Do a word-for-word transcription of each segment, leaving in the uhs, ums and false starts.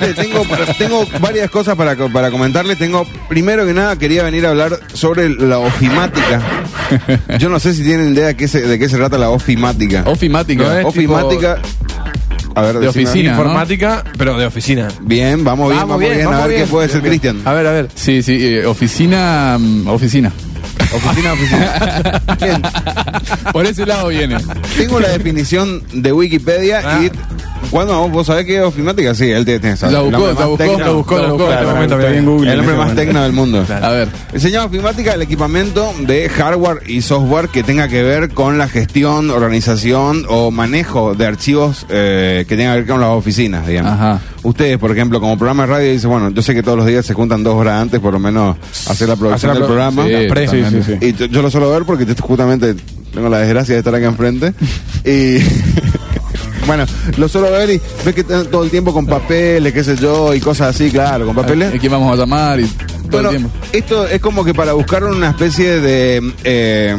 gente, tengo, tengo varias cosas para, para comentarles. Tengo, primero que nada, quería venir a hablar sobre la ofimática. Yo no sé si tienen idea de qué se, de qué se trata la ofimática. Ofimática. No es Ofimática. A ver, de decime. oficina, ¿no? Informática, pero de oficina. Bien, vamos bien, Vamos vamos bien, bien. vamos A ver bien. qué puede ser, Bien, bien. Cristian. A ver, a ver. Sí, sí, eh, oficina, mm, oficina. Oficina, oficina. Bien. Por ese lado viene. Tengo la definición de Wikipedia Ah. y cuando vos sabés qué es ofimática, sí, él tiene que saber. La buscó, El hombre la más buscó, tecno- la buscó, la buscó. Claro, Este momento está bien. bien Google. El hombre en más este tecno del mundo. A ver. Se llama ofimática el equipamiento de hardware y software que tenga que ver con la gestión, organización o manejo de archivos eh, que tenga que ver con las oficinas, digamos. Ajá. Ustedes, por ejemplo, como programa de radio, dicen, bueno, yo sé que todos los días se juntan dos horas antes, por lo menos, a hacer la producción Hacer la del pro- programa. Sí, La pre- totalmente. sí, sí, Y yo, yo lo suelo ver porque yo justamente tengo la desgracia de estar acá enfrente. Y bueno, lo suelo ver y ves que están todo el tiempo con papeles, qué sé yo, y cosas así, claro, con papeles. ¿A quién vamos a llamar? Y todo Bueno, el tiempo. esto es como que para buscar una especie de... Eh,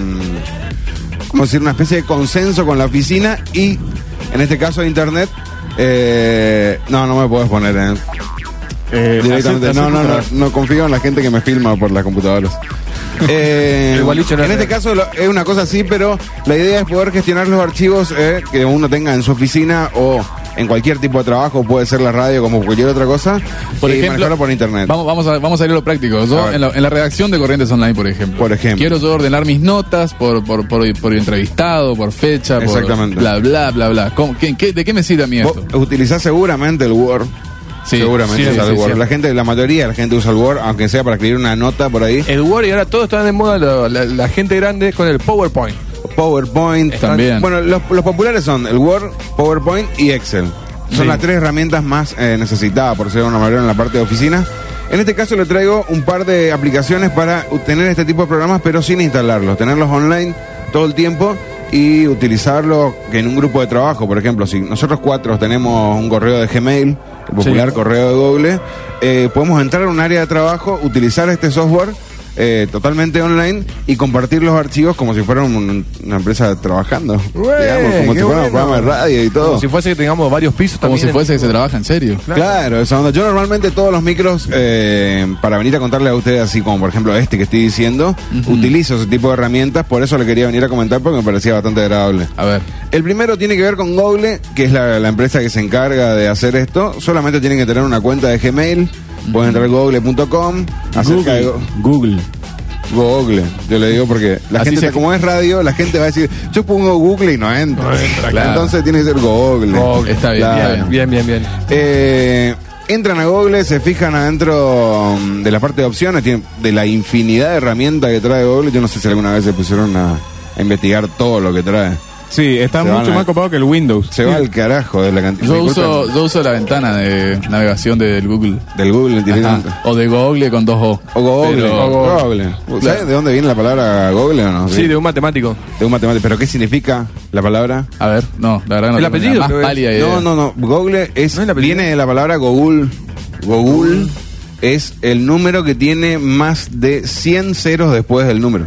¿cómo decir? Una especie de consenso con la oficina y, en este caso, internet. Eh, no, no me puedes poner en... Eh, Directamente, hace- no, hace no, no, puta- no confío en la gente que me filma por las computadoras. Eh, El gualicho no en es este real. caso lo- es una cosa así, pero la idea es poder gestionar los archivos eh, que uno tenga en su oficina o en cualquier tipo de trabajo, puede ser la radio como cualquier otra cosa, Por y ejemplo, manejarlo por internet. Vamos, vamos, a, vamos a ir a lo práctico. A Yo, ver. en la, en la redacción de Corrientes Online, por ejemplo. Por ejemplo. Quiero yo ordenar mis notas por, por, por, por entrevistado, por fecha, por Exactamente. bla, bla, bla, bla. ¿Cómo- qué- qué- ¿De qué me sirve a mí Vos esto? utilizás seguramente el Word. Sí, seguramente sí, usás sí, el sí, Word. sí. La gente, la mayoría de la gente usa el Word, aunque sea para escribir una nota por ahí. El Word y ahora todos están de moda, lo- la, la gente grande con el PowerPoint. PowerPoint. También. Bueno, los, los populares son el Word, PowerPoint y Excel. Son Sí. las tres herramientas más eh, necesitadas, por decirlo de una manera, en la parte de oficina. En este caso le traigo un par de aplicaciones para tener este tipo de programas, pero sin instalarlos. Tenerlos online todo el tiempo y utilizarlos en un grupo de trabajo. Por ejemplo, si nosotros cuatro tenemos un correo de Gmail, el popular Sí. correo de Google, eh, podemos entrar a un área de trabajo, utilizar este software eh, totalmente online y compartir los archivos como si fueran un- una empresa trabajando. Güey, digamos, como qué si fuera un bueno. programa de radio y todo. Como si fuese que tengamos varios pisos Como también. si fuese que se trabaja en serio. Claro, esa onda. Yo normalmente todos los micros, eh, para venir a contarle a ustedes, así como por ejemplo este que estoy diciendo, Ujú. utilizo ese tipo de herramientas, por eso le quería venir a comentar porque me parecía bastante agradable. A ver. El primero tiene que ver con Google, que es la, la empresa que se encarga de hacer esto. Solamente tienen que tener una cuenta de Gmail. Pueden entrar a google punto com. Acerca de Google. Go- Google. Google, yo le digo porque la Así gente, se- como es radio, la gente va a decir, yo pongo Google y no entra. No entra, claro. Entonces tiene que ser Google. Google. Está bien, Claro. bien, Bien, bien, bien. Eh, entran a Google, se fijan adentro mm, de la parte de opciones, tiene- de la infinidad de herramientas que trae Google. Yo no sé si alguna vez se pusieron a, a investigar todo lo que trae. Sí, está Se mucho van a- más copado que el Windows. Se va al carajo de la cantidad. Yo Disculpen, uso, yo uso la ventana de navegación del Google. del Google directamente. Ajá. O de Google con dos O. O Google. Pero- o Google. ¿Sabes Claro. de dónde viene la palabra Google o no? Sí, de un matemático. de un matemático. ¿Pero qué significa la palabra? A ver, no, la verdad que no El tengo apellido, la más creo que es. pálida idea. No, no, no. Google es, ¿No es el apellido? viene de la palabra Google. Google es el número que tiene más de cien ceros después del número.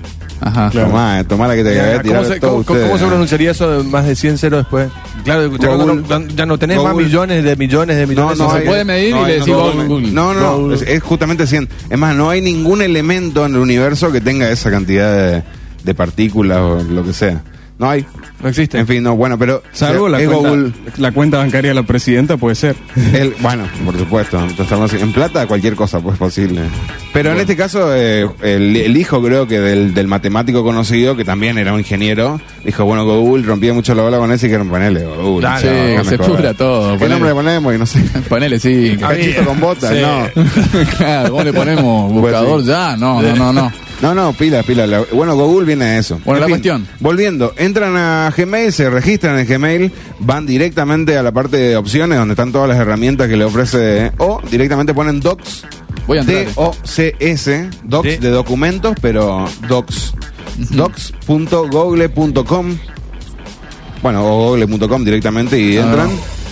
Ajá. Claro. Tomá, tomá la que te acabé de ¿Cómo tirar se, todos cómo- cómo ustedes. se pronunciaría eso de más de cien ceros después? Claro, ya, Google. cuando no, ya no tenés más Google. millones de millones de millones. No, no de hay- puede medir y no le hay- decís no, Google, Google. No, no, Google. es, es justamente cien. Es más, no hay ningún elemento en el universo que tenga esa cantidad de, de partículas o lo que sea. No hay. No existe. En fin, no, bueno, pero Salvo la es cuenta, Google. la cuenta bancaria de la presidenta, puede ser. El, bueno, por supuesto. Entonces, estamos así. En plata cualquier cosa pues posible. Pero en este caso, eh, el, el hijo creo que del, del matemático conocido, que también era un ingeniero, dijo, bueno, Google rompía mucho la bola con ese y que ponerle Google. Dale, Sí, No, que me se jodas. pudra todo. ¿Qué ponele. nombre le ponemos? Y no sé. Ponele, sí. Cachito con botas, Sí. no. Claro, ¿cómo le ponemos? ¿Buscador Pues sí. ya? No, no, no, no. No, no, pila, pila. La- Bueno, Google viene de eso. Bueno, En la fin, cuestión. Volviendo, entran a Gmail, se registran en Gmail, van directamente a la parte de opciones donde están todas las herramientas que le ofrece, o directamente ponen Docs, Voy a entrar. D O C S, Docs De- de documentos, pero Docs. docs punto google punto com. Bueno, o google punto com directamente y Ah. entran.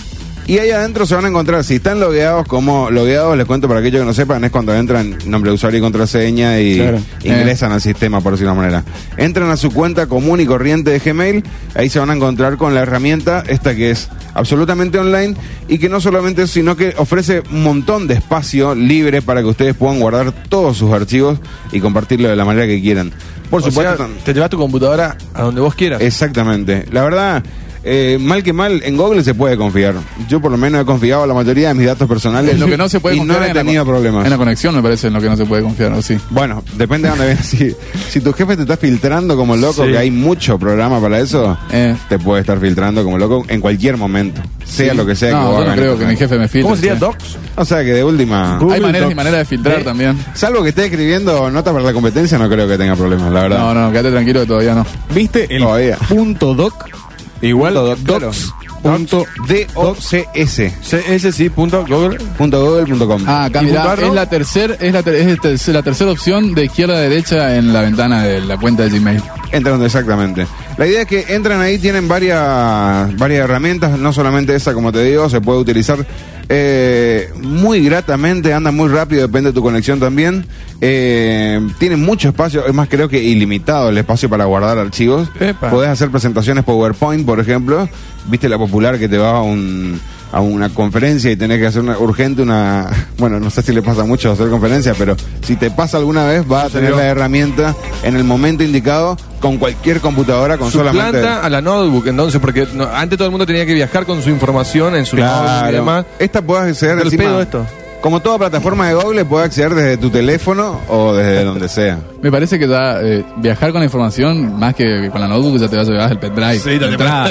Y ahí adentro se van a encontrar, si están logueados, como logueados, les cuento para aquellos que no sepan, es cuando entran nombre de usuario y contraseña y Claro. ingresan eh. al sistema, por decirlo de una manera. Entran a su cuenta común y corriente de Gmail, ahí se van a encontrar con la herramienta esta que es absolutamente online y que no solamente eso, sino que ofrece un montón de espacio libre para que ustedes puedan guardar todos sus archivos y compartirlo de la manera que quieran. Por O supuesto, sea, te llevas tu computadora a donde vos quieras. exactamente. La verdad, eh, mal que mal, en Google se puede confiar. Yo por lo menos he confiado la mayoría de mis datos personales. En lo que no se puede y confiar no he en la tenido con- problemas. En la conexión me parece en lo que no se puede confiar, ¿o sí? Bueno, depende de dónde veas. Si, si tu jefe te está filtrando como loco, Sí. que hay mucho programa para eso, Eh. te puede estar filtrando como loco en cualquier momento. Sea lo que sea que No, vos yo no hagas. creo que mi jefe me filtre. ¿Cómo sería sí. Docs? O sea que de última... Google Hay maneras y Docs. maneras de filtrar Eh, también. Salvo que esté escribiendo notas para la competencia, no creo que tenga problemas, la verdad. No, no, quédate tranquilo que todavía no. ¿Viste el Todavía. punto doc? Igual Punto doc, claro. docs. Punto D O C S C S sí, punto Google. punto google punto com. Ah, acá ¿Y mirá, puntuar, no? es la tercera es la, ter- es el tercer- la tercera opción de izquierda a derecha en la ventana de la cuenta de Gmail. Entran exactamente. La idea es que entran ahí, tienen varias varias herramientas, no solamente esa, como te digo, se puede utilizar eh, muy gratamente, anda muy rápido, depende de tu conexión también. Eh, tienen mucho espacio, es más, creo que ilimitado el espacio para guardar archivos. Epa. Podés hacer presentaciones PowerPoint, por ejemplo. Viste la popular que te va a un a una conferencia y tenés que hacer una urgente una, bueno, no sé si le pasa mucho hacer conferencias, pero si te pasa alguna vez vas a tener la herramienta en el momento indicado con cualquier computadora, con solamente Suplanta a la notebook, entonces, porque no, antes todo el mundo tenía que viajar con su información en su notebook y claro. demás. Esta puede acceder Del encima, pedo esto. como toda plataforma de Google, puede acceder desde tu teléfono o desde donde sea. Me parece que ya eh, viajar con la información, más que, que con la notebook, ya te vas a llevar el pendrive. Sí, de entrada.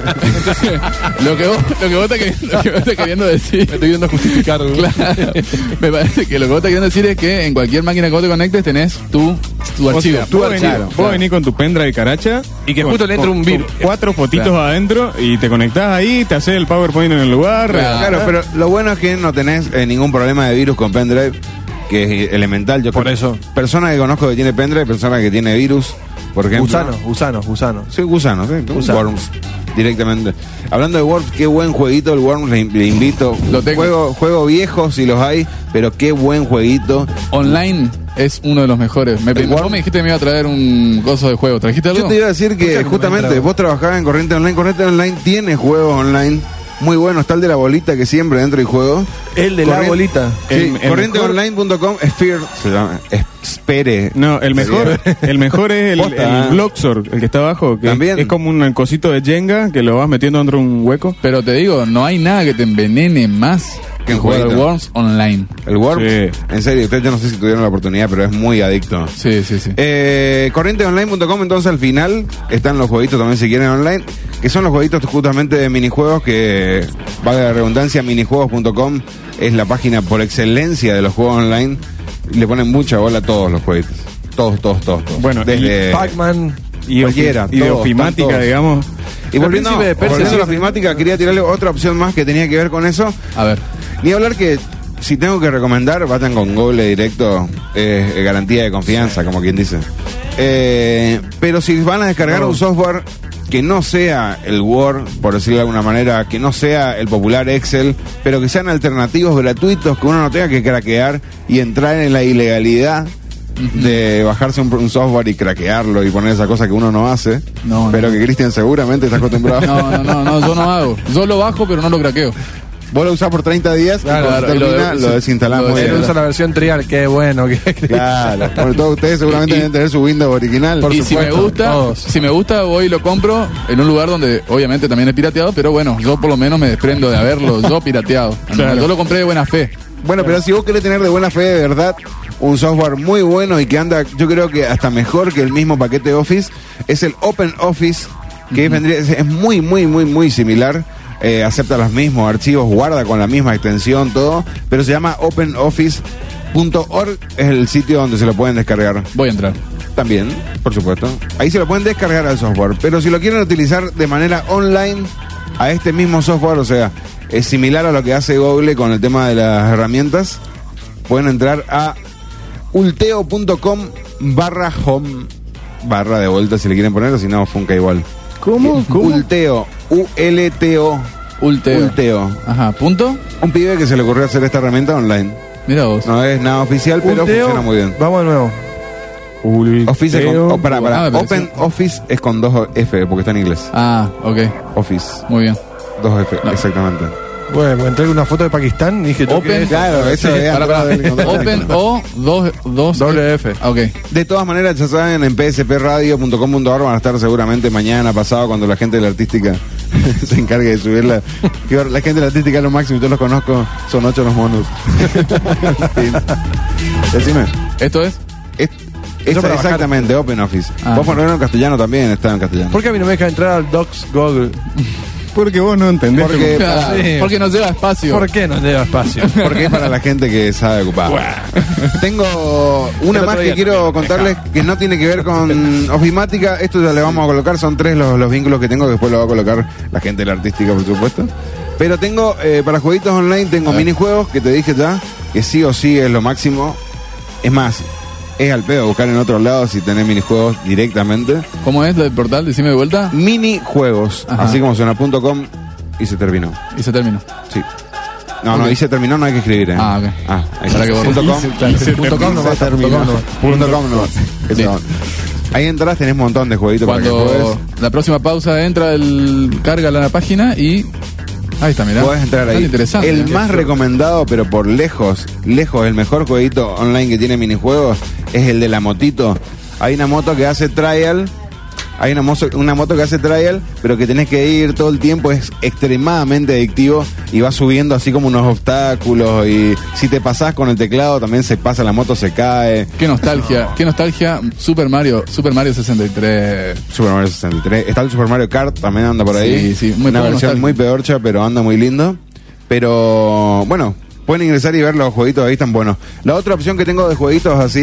lo, que vos, lo, que vos estás queriendo, lo que vos estás queriendo decir. Me estoy viendo justificar. Claro. Me parece que lo que vos estás queriendo decir es que en cualquier máquina que vos te conectes tenés tu, tu O archivo. sea, tu vos archivo. venís, vos venís con tu pendrive caracha Y que con- justo le entre con- un con virus. cuatro fotitos Claro. adentro y te conectás ahí, te haces el PowerPoint en el lugar. Claro. Claro, pero lo bueno es que no tenés eh, ningún problema de virus con pendrive, que es elemental. Yo Por creo- eso. Persona que conozco que tiene pendrive, persona que tiene virus, por ejemplo. Gusanos, gusanos, gusanos. Sí, gusanos, sí, Gusanos. Worms, directamente. Hablando de Worms, qué buen jueguito el Worms, le, le invito. Lo tengo. Juego, juego viejo si los hay, pero qué buen jueguito. Online es uno de los mejores. Me, El vos Worm- me dijiste que me iba a traer un coso de juego. ¿Trajiste algo? Yo te iba a decir que Escucha que me justamente entra- vos trabajabas en Corriente Online. Corriente Online tiene juegos online muy buenos. Está el de la bolita que siempre dentro y juego. El de la Corriente- bolita. Sí, El- el corriente online punto com, Sphere se llama. Espere. No, el mejor, el mejor es el, Posta, el ¿eh? Bloxor, el que está abajo, que También. es como un cosito de Jenga que lo vas metiendo dentro de un hueco. Pero te digo, no hay nada que te envenene más Que que un jugar al jueguito. Worms online. El Worms. Sí. En serio, ustedes yo no sé si tuvieron la oportunidad, pero es muy adicto. Sí, sí, sí. Eh, corriente online punto com, entonces al final están los jueguitos también si quieren online, que son los jueguitos justamente de minijuegos que, valga la redundancia, minijuegos punto com es la página por excelencia de los juegos online. Y le ponen mucha bola a todos los jueguitos. Todos, todos, todos. todos. Bueno, desde Pac-Man. Y, cualquiera, y de todos, ofimática, están todos. digamos. Y volviendo, El Príncipe de Persia, volviendo a sí. la ofimática, quería tirarle otra opción más que tenía que ver con eso. A ver. Ni hablar que si tengo que recomendar, vayan con Google directo, eh, eh, garantía de confianza, como quien dice. Eh, pero si van a descargar No. un software que no sea el Word, por decirlo de alguna manera, que no sea el popular Excel, pero que sean alternativos gratuitos, que uno no tenga que craquear y entrar en la ilegalidad de bajarse un, un software y craquearlo y poner esa cosa que uno no hace, No, pero no. que Cristian seguramente está acostumbrado. No, no, no, no, yo no hago. Yo lo bajo, pero no lo craqueo. Vos lo usás por treinta días Claro, y cuando claro, y lo termina de- lo, desinstalás. lo muy de- Él bien. usa la versión trial, qué bueno. Qué, Claro, bueno, todos ustedes seguramente Y- deben tener su Windows original. y si me gusta, todos. si me gusta, voy y lo compro en un lugar donde obviamente también es pirateado, pero bueno, yo por lo menos me desprendo de haberlo yo pirateado. Claro. Yo lo compré de buena fe. Bueno, pero si vos querés tener de buena fe de verdad un software muy bueno y que anda, yo creo que hasta mejor que el mismo paquete Office, es el OpenOffice, que vendría- es, es muy, muy, muy, muy similar. Eh, acepta los mismos archivos, guarda con la misma extensión, todo, pero se llama open office punto org, es el sitio donde se lo pueden descargar. Voy a entrar. También, por supuesto. Ahí se lo pueden descargar al software. Pero si lo quieren utilizar de manera online a este mismo software, o sea, es similar a lo que hace Google con el tema de las herramientas, pueden entrar a ulteo punto com barra home, barra de vuelta si le quieren poner, o si no, funca igual. ¿Cómo? ¿Cómo? Ulteo, U L T O Ulteo. Ulteo. Ajá, punto. Un pibe que se le ocurrió hacer esta herramienta online. Mira vos. No es nada oficial, pero Ulteo, funciona muy bien. Vamos de nuevo. Office es con, oh, para, para. Ah, me Open pareció. Office es con dos F, porque está en inglés. Ah, ok. Office, Muy bien. dos F, No. exactamente. Bueno, me entré una foto de Pakistán y dije, ¿yo Open, qué es? Claro, eso es. Para, para. Open o dos, dos Doble F. Ah, ok. De todas maneras, ya saben, en p s p radio punto com punto a r van a estar seguramente mañana, pasado, cuando la gente de la artística se encargue de subirla. Que la gente de la artística es lo máximo, yo los conozco, son ocho los monos. Sí. Decime. ¿Esto es? Es, Eso es para bajar. exactamente Open Office. Ah. Vos ponerlo en castellano también, está en castellano. ¿Por qué a mí no me deja entrar al Docs Google? Porque vos no entendés. Porque- cómo- Claro, sí. porque nos lleva espacio. ¿Por qué no lleva espacio? Porque es para la gente que sabe ocupar. Tengo una El más otro que día quiero también, contarles que no tiene que ver con Ofimática. Esto ya le vamos a colocar. Son tres los, los vínculos que tengo. Que después lo va a colocar la gente de la artística, por supuesto. Pero tengo, eh, para jueguitos online, tengo A ver. minijuegos que te dije ya. Que sí o sí es lo máximo. Es más, es al pedo buscar en otros lados si tenés minijuegos directamente. ¿Cómo es el portal? Decime de vuelta. Minijuegos. Ajá. Así como suena punto com y se terminó. Y se terminó. Sí. No, no, Ok. y se terminó, no hay que escribir, ¿eh? Ah, ok. Ah, ahí Para está. que borre. Punto com. Punto com nomás, Se terminó. punto com nomás. Punto com nomás. Eso. Listo. Ahí entras, tenés un montón de jueguitos para que Cuando juegues. la próxima pausa entra, el carga la página y... Ahí está, mirá. Podés entrar Tan ahí. interesante. El ¿eh? más recomendado, pero por lejos, lejos, el mejor jueguito online que tiene minijuegos es el de la motito. Hay una moto que hace trial. Hay una, mozo- una moto que hace trial, pero que tenés que ir todo el tiempo. Es extremadamente adictivo y va subiendo así como unos obstáculos. Y si te pasás con el teclado, también se pasa, la moto se cae. Qué nostalgia, qué nostalgia. Super Mario, Super Mario sesenta y tres. Super Mario sesenta y tres. Está el Super Mario Kart, también anda por ahí. Sí, sí, muy una poco versión nostálgico. muy pedorcha, pero anda muy lindo. Pero bueno, pueden ingresar y ver los jueguitos ahí, están buenos. La otra opción que tengo de jueguitos así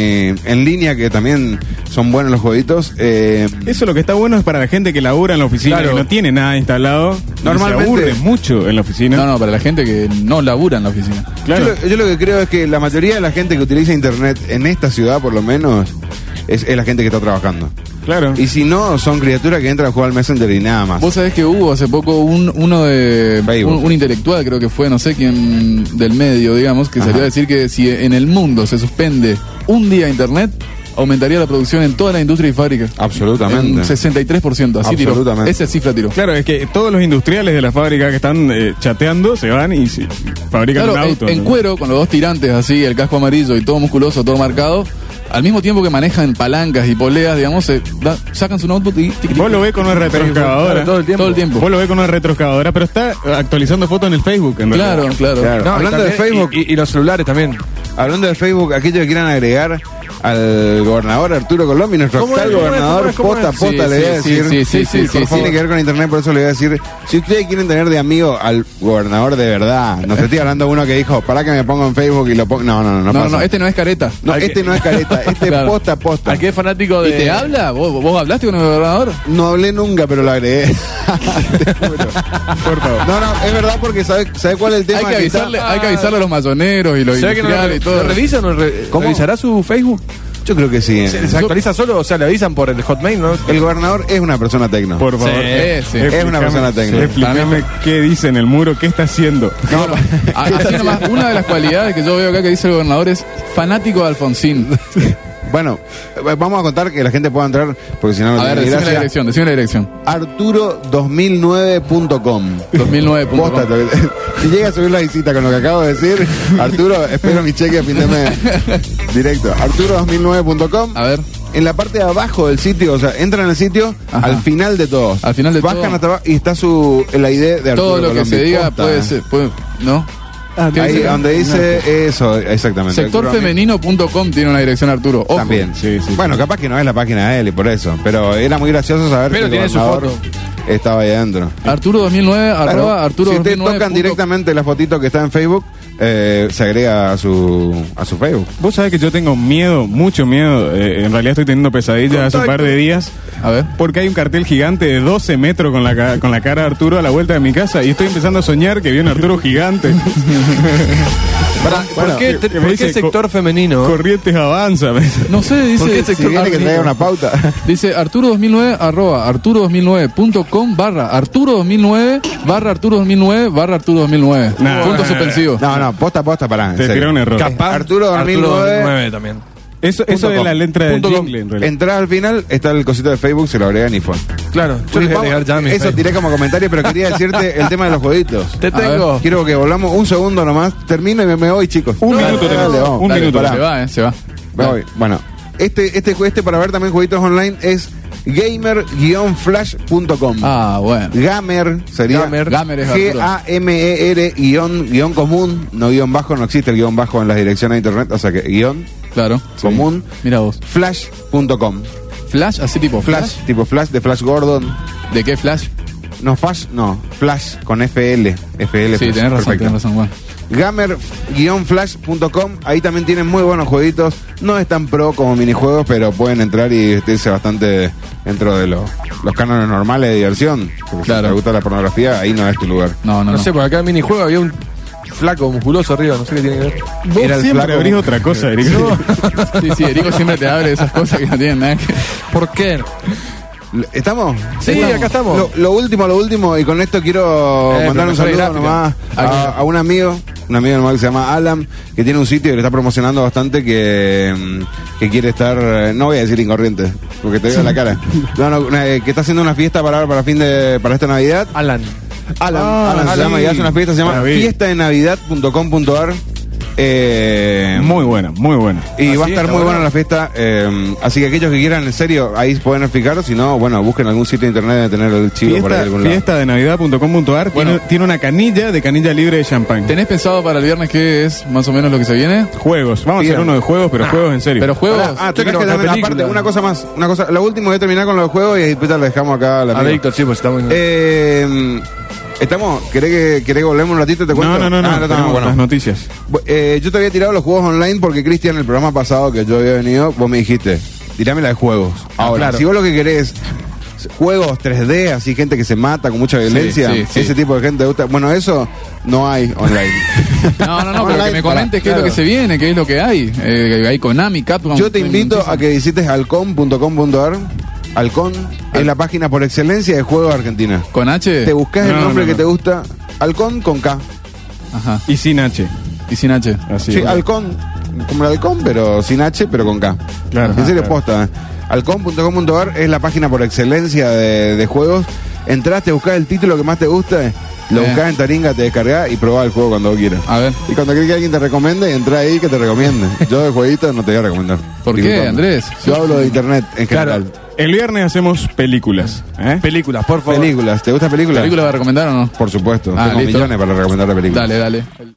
en línea, que también son buenos los jueguitos. Eh, Eso lo que está bueno es para la gente que labura en la oficina, Claro. que no tiene nada instalado. Normalmente- Y se aburre mucho en la oficina. No, no, para la gente que no labura en la oficina. Claro. yo, lo, yo lo que creo es que la mayoría de la gente que utiliza internet en esta ciudad, por lo menos, es, es la gente que está trabajando. Claro. Y si no, son criaturas que entran a jugar al Messenger y nada más. Vos sabés que hubo hace poco un, uno de Facebook. un, un intelectual, creo que fue, no sé quién del medio, digamos, que Ajá. salió a decir que si en el mundo se suspende un día internet, aumentaría la producción en toda la industria y fábrica. Absolutamente. Un sesenta y tres por ciento, así tiró. Absolutamente. Esa cifra tiró. Claro, es que todos los industriales de la fábrica que están eh, chateando se van y se- fabrican Claro, un en, auto. en ¿no? cuero, con los dos tirantes así, el casco amarillo y todo musculoso, todo marcado, al mismo tiempo que manejan palancas y poleas, digamos, se da- sacan su notebook y... tic, tic, Vos lo ves con una retroexcavadora. Todo el tiempo. todo el tiempo. Vos lo ves con una retroexcavadora, pero está actualizando fotos en el Facebook. En Claro, realidad. claro. Claro. No, y Hablando de también- Facebook, Y, y- y los celulares también. hablando de Facebook, aquellos que quieran agregar al gobernador Arturo Colombi, nuestro ¿Cómo es? actual ¿Cómo es? gobernador, ¿Cómo es? ¿Cómo posta a es? posta, Sí, le voy a sí, decir. sí, sí, sí, sí, por sí. tiene que ver con internet, por eso le voy a decir, si ustedes quieren tener de amigo al gobernador de verdad, no te estoy hablando de uno que dijo, para que me pongo en Facebook y lo pongo. No, no, no, no, No, no, pasa. no, este no es careta. No, Al que- este no es careta, este Claro. es posta a posta. Al que es fanático de. ¿Y te habla? ¿Vos, vos hablaste con el gobernador? No hablé nunca, pero lo agregué. Te juro. Por favor. No, no, es verdad porque ¿sabe, sabe cuál es el tema? Hay que, Que está- avisarle, hay que avisarle a los masoneros y los ¿Sabe que no lo, industriales y todo. lo revisa o no re- ¿Cómo? revisará su Facebook? Yo creo que sí. ¿Se, se actualiza solo? O sea, le avisan por el Hotmail, ¿no? El gobernador es una persona tecno. Por favor. Sí, sí. Es una persona técnica. Explícame qué dice en el muro, qué está haciendo. No, no. A- así nomás, una de las cualidades que yo veo acá que dice el gobernador es fanático de Alfonsín. Bueno, eh, vamos a contar que la gente pueda entrar, porque si no, no A ver, tiene decime la gracia. dirección, decime la dirección. Arturo dos mil nueve punto com. dos mil nueve punto com. Posta, te- si llega a subir la visita con lo que acabo de decir, Arturo, espero mi cheque a fin de mes. Directo. Arturo dos mil nueve punto com. A ver, En la parte de abajo del sitio, o sea, entran al sitio Ajá. al final de todos. Al final de Bajan todo. hasta abajo y está su la idea de Arturo todo lo que Colombi. se diga Posta. puede ser, puede, ¿no? ¿Qué Ahí dice? donde dice eso, exactamente. sector Arturo femenino punto com tiene una dirección, Arturo. Ojo. También. Sí, sí, Bueno, capaz que no es la página de él y por eso. Pero era muy gracioso saber Pero que tiene el su gobernador foto. estaba ahí adentro. Arturo dos mil nueve, Claro, arroba Arturo si ustedes dos mil nueve tocan punto- directamente la fotito que está en Facebook, eh, se agrega a su a su Facebook. Vos sabés que yo tengo miedo, mucho miedo. eh, en realidad estoy teniendo pesadillas hace un par de días A ver. Porque hay un cartel gigante de doce metros con la, ca- con la cara de Arturo a la vuelta de mi casa y estoy empezando a soñar que viene Arturo gigante. Pará, Bueno, ¿Por qué, que- te- que me por dice qué sector co- Corrientes Corrientes avanza. me dice. No sé, dice. ¿Por qué se- Si quiere que traiga una pauta. Dice Arturo dos mil nueve arroba Arturo dos mil nueve punto com barra Arturo dos mil nueve barra Arturo dos mil nueve barra Arturo dos mil nueve. Nah. Punto suspensivo. No, no, posta, posta, pará. en Te serio. tiré un error. Capaz. Arturo dos mil nueve. Arturo dos mil nueve también. Eso, eso Punto es com. la letra del Punto com. jingle, en realidad. Entras al final, está el cosito de Facebook, se lo agregan y fue. Claro, yo les voy a agregar ya a mi Eso Facebook. tiré como comentario, pero quería decirte el tema de los jueguitos. Te A tengo. Quiero que volvamos un segundo nomás. Termino y me, me voy, chicos. Un Dale, minuto dale, tenemos. vamos. Un Dale, minuto. pará. Se va, eh, se va. Me voy. Bueno, este, este, jue- este para ver también jueguitos online es gamer guion flash punto com. Ah, bueno. Gamer sería Gamer. Gamer es G Arturo. A M E R guión, guión común, no guión bajo, no existe el guión bajo en las direcciones de internet, o sea que guión Claro. común Mira vos. flash punto com. Flash, así tipo Flash, Flash. tipo Flash de Flash Gordon. ¿De qué Flash? No, Flash, no, Flash con F L. F L Sí, Flash, tenés razón, perfecto. tenés razón, bueno. gamer guion flash punto com, ahí también tienen muy buenos jueguitos. No es tan pro como minijuegos, pero pueden entrar y divertirse bastante dentro de los, los cánones normales de diversión. Porque Claro. si te gusta la pornografía, ahí no es tu lugar. No, no, No no. sé, por acá en el minijuego había un flaco musculoso arriba, no sé qué tiene que ver. Vos Era el siempre flaco- abrís otra cosa, Eric. Sí, sí, Erico siempre te abre esas cosas que no tienen nada que... ¿Por qué? ¿Estamos? Sí, acá estamos. Lo, lo último, lo último, y con esto quiero Eh, mandar un pero mejor saludo gráfica. nomás Ah, a, claro. a un amigo, un amigo nomás que se llama Alan, que tiene un sitio y le está promocionando bastante, que, mm, que quiere estar, eh, no voy a decir incorriente, porque te veo la cara, no, no, eh, que está haciendo una fiesta para, para fin de, para esta Navidad. Alan. Alan, Ah, Alan se Alan. llama y hace una fiesta, se llama La vi. fiesta de navidad punto com punto ar. Eh, Muy buena, muy buena. y Ah, va a sí, estar está muy bueno. buena la fiesta. eh, así que aquellos que quieran, en serio, ahí pueden fijaros. Si no, bueno, busquen algún sitio de internet de tener el chivo por ahí Fiesta, algún lado. fiesta de navidad punto com punto ar Bueno. tiene, tiene una canilla de canilla libre de champán. ¿Tenés pensado para el viernes qué es más o menos lo que se viene? Juegos. Vamos a hacer Bien. uno de juegos, pero juegos en serio. Pero juegos... Pará, ah, Yo tenés quiero que bajar también, película. aparte, una cosa más. Una cosa, lo último, voy a terminar con los juegos y después te lo dejamos acá a la A amiga. Víctor, sí, pues está muy bien. Eh, Estamos, ¿querés que, querés que volvemos un ratito? ¿Te cuento? no, no, no, Ah, no, no, tenemos bueno. las noticias. Bu- eh, yo te había tirado los juegos online porque, Cristian, el programa pasado que yo había venido, vos me dijiste, tirame la de juegos. Ahora, claro. si vos lo que querés, juegos tres D, así gente que se mata con mucha violencia, sí, sí. ese tipo de gente gusta. Bueno, eso no hay online. No, no, no, pero que Online, me comentes pará, qué es lo claro. que se viene, qué es lo que hay. Eh, hay Konami, Capcom... Yo te hay invito muchísimo. a que visites halcón punto com punto ar. Halcón es la página por excelencia de juegos de Argentina. ¿Con H? Te buscas el No, nombre no, que no. te gusta. Halcón con K. Ajá. Y sin H. Y sin H. Así. Sí, halcón, como el halcón, pero sin H, pero con K. Claro. En serio, Claro. posta. ¿eh? halcón punto com punto ar es la página por excelencia de, de juegos. Entraste, buscás el título que más te gusta, lo Eh. buscás en Taringa, te descargás y probás el juego cuando vos quieras. A ver. Y cuando querés que alguien te recomiende, entra ahí que te recomiende. Yo de jueguitos no te voy a recomendar. ¿Por qué, Disculpame. Andrés? Yo hablo de internet en Claro. general. El viernes hacemos películas. ¿eh? Películas, por favor. Películas, ¿te gusta películas? ¿Película va a recomendar o no? Por supuesto, Ah, tengo listo. millones para recomendar la película. Dale, dale.